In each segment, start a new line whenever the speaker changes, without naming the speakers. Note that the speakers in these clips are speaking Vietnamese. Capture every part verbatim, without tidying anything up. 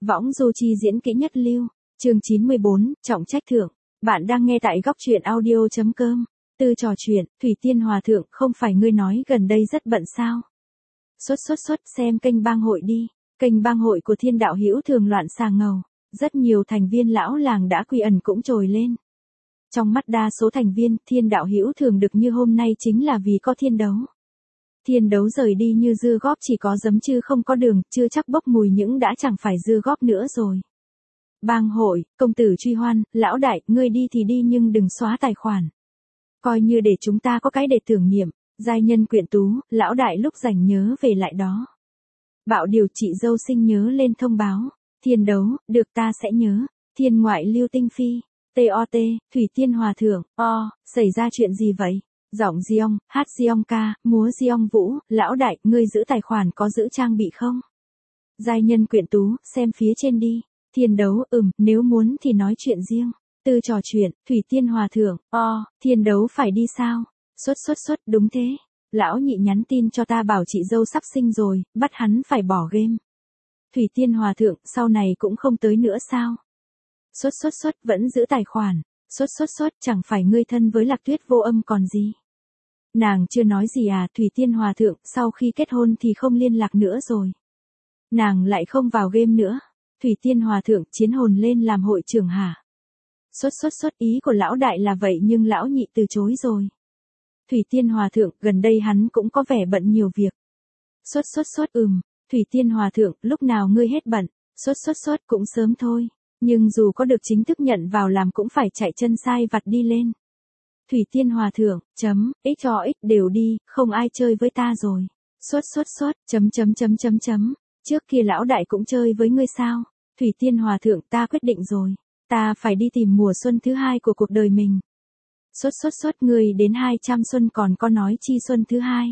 Võng du chi diễn kỹ nhất lưu. Chương chín mươi bốn, trọng trách thượng. Bạn đang nghe tại góc truyện audio chấm com. Tư trò chuyện, Thủy Tiên Hòa Thượng, không phải ngươi nói gần đây rất bận sao? Xuất xuất xuất, xem kênh bang hội đi. Kênh bang hội của Thiên Đạo Hữu Thường loạn xà ngầu. Rất nhiều thành viên lão làng đã quy ẩn cũng trồi lên. Trong mắt đa số thành viên, Thiên Đạo Hữu Thường được như hôm nay chính là vì có thiên đấu. Thiên đấu rời đi như dưa góp chỉ có giấm chứ không có đường, chưa chắc bốc mùi những đã chẳng phải dưa góp nữa rồi. Bang hội, công tử truy hoan, lão đại, ngươi đi thì đi nhưng đừng xóa tài khoản. Coi như để chúng ta có cái để tưởng niệm, giai nhân quyện tú, lão đại lúc rảnh nhớ về lại đó. Bạo điều chị dâu sinh nhớ lên thông báo, thiên đấu, được ta sẽ nhớ, thiên ngoại lưu tinh phi, tot, Thủy Tiên Hòa Thượng, o, xảy ra chuyện gì vậy? Giọng Giong, hát Giong ca, múa Giong vũ, lão đại, ngươi giữ tài khoản có giữ trang bị không? Giai nhân quyện tú, xem phía trên đi. Thiên đấu, ừm, nếu muốn thì nói chuyện riêng. Tư trò chuyện, Thủy Tiên Hòa Thượng, o, thiên đấu phải đi sao? Xuất xuất xuất, đúng thế. Lão nhị nhắn tin cho ta bảo chị dâu sắp sinh rồi, bắt hắn phải bỏ game. Thủy Tiên Hòa Thượng, sau này cũng không tới nữa sao? Xuất xuất xuất, vẫn giữ tài khoản. Xuất xuất xuất, chẳng phải ngươi thân với Lạc Tuyết Vô Âm còn gì. Nàng chưa nói gì à, Thủy Tiên Hòa Thượng, sau khi kết hôn thì không liên lạc nữa rồi. Nàng lại không vào game nữa. Thủy Tiên Hòa Thượng, chiến hồn lên làm hội trưởng hả? Xuất xuất xuất, ý của lão đại là vậy nhưng lão nhị từ chối rồi. Thủy Tiên Hòa Thượng, gần đây hắn cũng có vẻ bận nhiều việc. Xuất xuất xuất, ừm, Thủy Tiên Hòa Thượng, lúc nào ngươi hết bận? Xuất xuất xuất, cũng sớm thôi. Nhưng dù có được chính thức nhận vào làm cũng phải chạy chân sai vặt đi lên. Thủy Tiên Hòa Thượng, chấm, x cho x đều đi, không ai chơi với ta rồi. Xuất xuất xuất, chấm chấm chấm chấm chấm. Trước kia lão đại cũng chơi với ngươi sao? Thủy Tiên Hòa Thượng, ta quyết định rồi. Ta phải đi tìm mùa xuân thứ hai của cuộc đời mình. Xuất xuất xuất, ngươi đến hai trăm xuân còn có nói chi xuân thứ hai.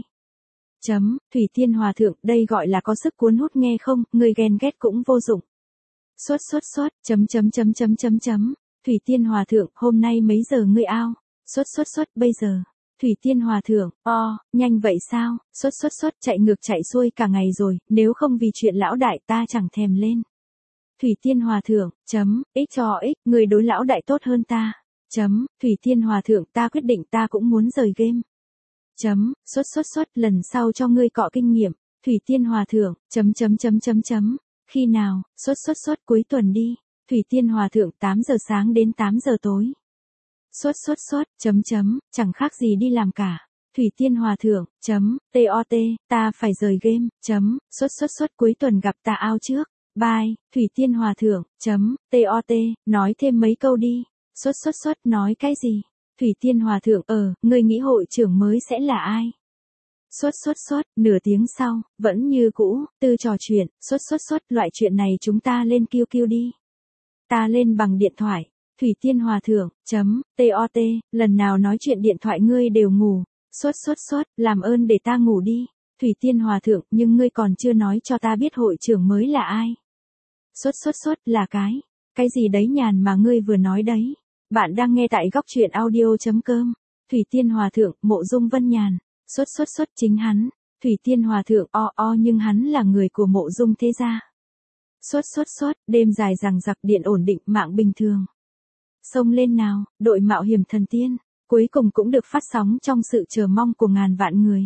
Chấm, Thủy Tiên Hòa Thượng, đây gọi là có sức cuốn hút nghe không, ngươi ghen ghét cũng vô dụng. Xuất xuất xuất, chấm chấm chấm chấm chấm chấm. Thủy Tiên Hòa Thượng, hôm nay mấy giờ ngươi ao? Xuất xuất xuất, bây giờ. Thủy Tiên Hòa Thượng, o, nhanh vậy sao? Xuất xuất xuất, chạy ngược chạy xuôi cả ngày rồi, nếu không vì chuyện lão đại ta chẳng thèm lên. Thủy Tiên Hòa Thượng, chấm, x cho x, người đối lão đại tốt hơn ta. Chấm, Thủy Tiên Hòa Thượng, ta quyết định ta cũng muốn rời game. Chấm, xuất xuất xuất, lần sau cho ngươi cọ kinh nghiệm. Thủy Tiên Hòa Thượng, chấm chấm chấm chấm chấm. Khi nào? Xuất xuất xuất, cuối tuần đi. Thủy Tiên Hòa Thượng, tám giờ sáng đến tám giờ tối. Xuất xuất xuất, chấm chấm, chẳng khác gì đi làm cả. Thủy Tiên Hòa Thượng, chấm, tot, ta phải rời game, chấm, xuất xuất xuất, cuối tuần gặp ta ao trước. Bye, Thủy Tiên Hòa Thượng, chấm, tot, nói thêm mấy câu đi. Xuất xuất xuất, nói cái gì? Thủy Tiên Hòa Thượng, ờ, ngươi nghĩ hội trưởng mới sẽ là ai? Xuất xuất xuất, nửa tiếng sau, vẫn như cũ, tư trò chuyện, xuất xuất xuất, loại chuyện này chúng ta lên Q Q đi. Ta lên bằng điện thoại. Thủy Tiên Hòa Thượng, chấm, tot, lần nào nói chuyện điện thoại ngươi đều ngủ. Xuất xuất xuất, làm ơn để ta ngủ đi. Thủy Tiên Hòa Thượng, nhưng ngươi còn chưa nói cho ta biết hội trưởng mới là ai. Xuất xuất xuất, là cái. Cái gì đấy nhàn mà ngươi vừa nói đấy. Bạn đang nghe tại góc truyện audio chấm com. Thủy Tiên Hòa Thượng, Mộ Dung Vân Nhàn. Xuất xuất xuất, chính hắn. Thủy Tiên Hòa Thượng, o o nhưng hắn là người của Mộ Dung thế gia. Xuất xuất xuất, đêm dài rằng giặc, điện ổn định, mạng bình thường. Xông lên nào, đội mạo hiểm thần tiên, cuối cùng cũng được phát sóng trong sự chờ mong của ngàn vạn người.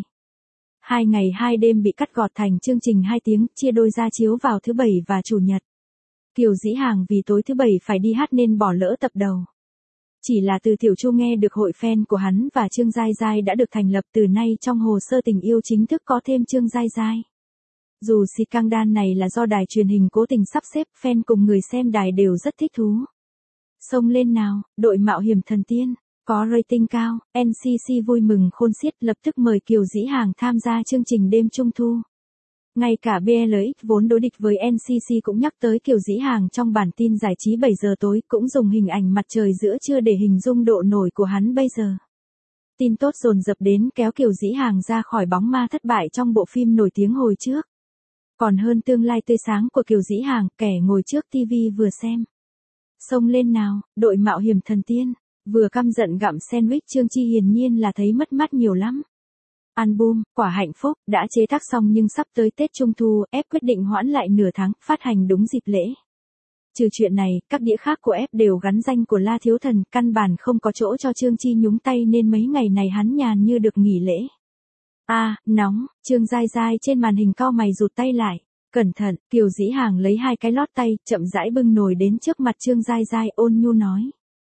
Hai ngày hai đêm bị cắt gọt thành chương trình hai tiếng, chia đôi ra chiếu vào thứ bảy và chủ nhật. Kiều Dĩ Hàng vì tối thứ bảy phải đi hát nên bỏ lỡ tập đầu. Chỉ là từ Tiểu Chu nghe được hội fan của hắn và Trương Giai Giai đã được thành lập, từ nay trong hồ sơ tình yêu chính thức có thêm Trương Giai Giai. Dù scandal này là do đài truyền hình cố tình sắp xếp, fan cùng người xem đài đều rất thích thú. Xông lên nào, đội mạo hiểm thần tiên, có rating cao, en xê xê vui mừng khôn xiết lập tức mời Kiều Dĩ Hàng tham gia chương trình đêm trung thu. Ngay cả bê lờ ích vốn đối địch với en xê xê cũng nhắc tới Kiều Dĩ Hàng trong bản tin giải trí bảy giờ tối, cũng dùng hình ảnh mặt trời giữa trưa để hình dung độ nổi của hắn bây giờ. Tin tốt dồn dập đến kéo Kiều Dĩ Hàng ra khỏi bóng ma thất bại trong bộ phim nổi tiếng hồi trước. Còn hơn tương lai tươi sáng của Kiều Dĩ Hàng, kẻ ngồi trước ti vi vừa xem. Xông lên nào, đội mạo hiểm thần tiên, vừa căm giận gặm sandwich Trương Chi hiển nhiên là thấy mất mát nhiều lắm. Album, Quả Hạnh Phúc, đã chế tác xong nhưng sắp tới Tết Trung Thu, ép quyết định hoãn lại nửa tháng, phát hành đúng dịp lễ. Trừ chuyện này, các đĩa khác của ép đều gắn danh của La Thiếu Thần, căn bản không có chỗ cho Trương Chi nhúng tay nên mấy ngày này hắn nhàn như được nghỉ lễ. A, à, nóng, Trương Giai Giai trên màn hình cau mày rụt tay lại. Cẩn thận, Kiều Dĩ Hàng lấy hai cái lót tay, chậm rãi bưng nồi đến trước mặt Trương Giai Giai ôn nhu nói.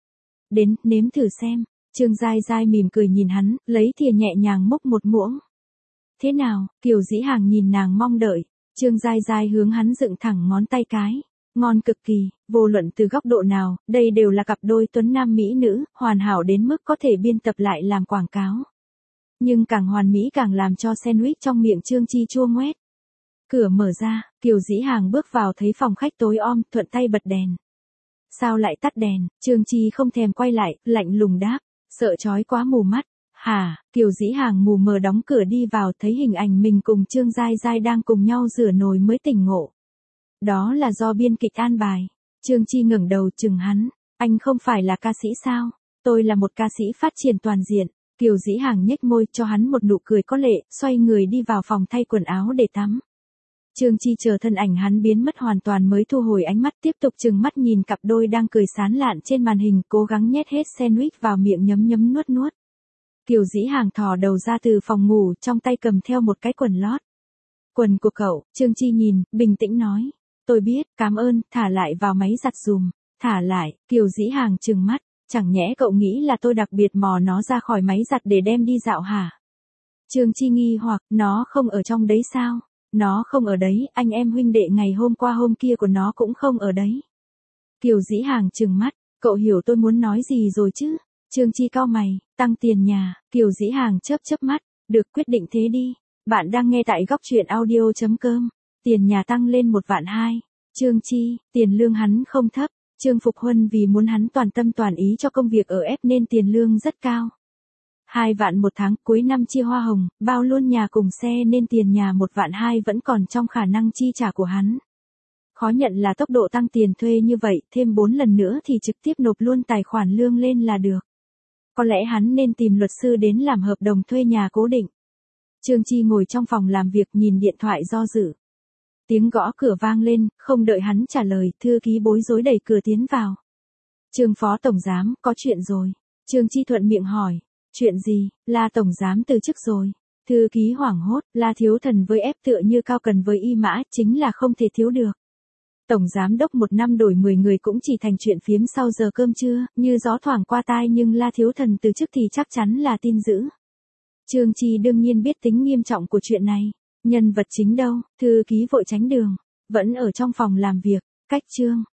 Đến, nếm thử xem. Trương Giai Giai mỉm cười nhìn hắn, lấy thìa nhẹ nhàng múc một muỗng. Thế nào? Kiều Dĩ Hàng nhìn nàng mong đợi. Trương Giai Giai hướng hắn dựng thẳng ngón tay cái. Ngon cực kỳ, vô luận từ góc độ nào, đây đều là cặp đôi tuấn nam mỹ nữ, hoàn hảo đến mức có thể biên tập lại làm quảng cáo. Nhưng càng hoàn mỹ càng làm cho sandwich trong miệng Trương Chi chua ngoét. Cửa mở ra, Kiều Dĩ Hàng bước vào thấy phòng khách tối om, thuận tay bật đèn. Sao lại tắt đèn? Trương Chi không thèm quay lại, lạnh lùng đáp, sợ chói quá mù mắt. Hả? Kiều Dĩ Hàng mù mờ đóng cửa đi vào thấy hình ảnh mình cùng Trương Giai Giai đang cùng nhau rửa nồi mới tỉnh ngộ. Đó là do biên kịch an bài. Trương Chi ngẩng đầu chừng hắn, anh không phải là ca sĩ sao? Tôi là một ca sĩ phát triển toàn diện. Kiều Dĩ Hàng nhếch môi cho hắn một nụ cười có lệ, xoay người đi vào phòng thay quần áo để tắm. Trương Chi chờ thân ảnh hắn biến mất hoàn toàn mới thu hồi ánh mắt tiếp tục chừng mắt nhìn cặp đôi đang cười sán lạn trên màn hình cố gắng nhét hết sandwich vào miệng nhấm nhấm nuốt nuốt. Kiều Dĩ Hàng thò đầu ra từ phòng ngủ trong tay cầm theo một cái quần lót. Quần của cậu, Trương Chi nhìn, bình tĩnh nói. Tôi biết, cảm ơn, thả lại vào máy giặt dùm. Thả lại, Kiều Dĩ Hàng trừng mắt. Chẳng nhẽ cậu nghĩ là tôi đặc biệt mò nó ra khỏi máy giặt để đem đi dạo hả? Trương Chi nghi hoặc, nó không ở trong đấy sao? Nó không ở đấy, anh em huynh đệ ngày hôm qua hôm kia của nó cũng không ở đấy. Kiều Dĩ Hàng trừng mắt, cậu hiểu tôi muốn nói gì rồi chứ? Trương Chi cau mày, tăng tiền nhà, Kiều Dĩ Hàng chớp chớp mắt, được quyết định thế đi. Bạn đang nghe tại góc truyện audio chấm com, tiền nhà tăng lên một vạn hai. Trương Chi, tiền lương hắn không thấp. Trương Phục Huân vì muốn hắn toàn tâm toàn ý cho công việc ở ép nên tiền lương rất cao. Hai vạn một tháng, cuối năm chia hoa hồng, bao luôn nhà cùng xe nên tiền nhà một vạn hai vẫn còn trong khả năng chi trả của hắn. Khó nhận là tốc độ tăng tiền thuê như vậy, thêm bốn lần nữa thì trực tiếp nộp luôn tài khoản lương lên là được. Có lẽ hắn nên tìm luật sư đến làm hợp đồng thuê nhà cố định. Trương Chi ngồi trong phòng làm việc nhìn điện thoại do dự. Tiếng gõ cửa vang lên, không đợi hắn trả lời, thư ký bối rối đẩy cửa tiến vào. Trương Phó Tổng Giám, có chuyện rồi. Trương Chi thuận miệng hỏi. Chuyện gì? La Tổng Giám từ chức rồi. Thư ký hoảng hốt, La Thiếu Thần với ép tựa như cao cần với y mã, chính là không thể thiếu được. Tổng Giám đốc một năm đổi mười người cũng chỉ thành chuyện phiếm sau giờ cơm trưa, như gió thoảng qua tai nhưng La Thiếu Thần từ chức thì chắc chắn là tin dữ. Trương Chi đương nhiên biết tính nghiêm trọng của chuyện này. Nhân vật chính đâu? Thư ký vội tránh đường. Vẫn ở trong phòng làm việc. Cách Trương.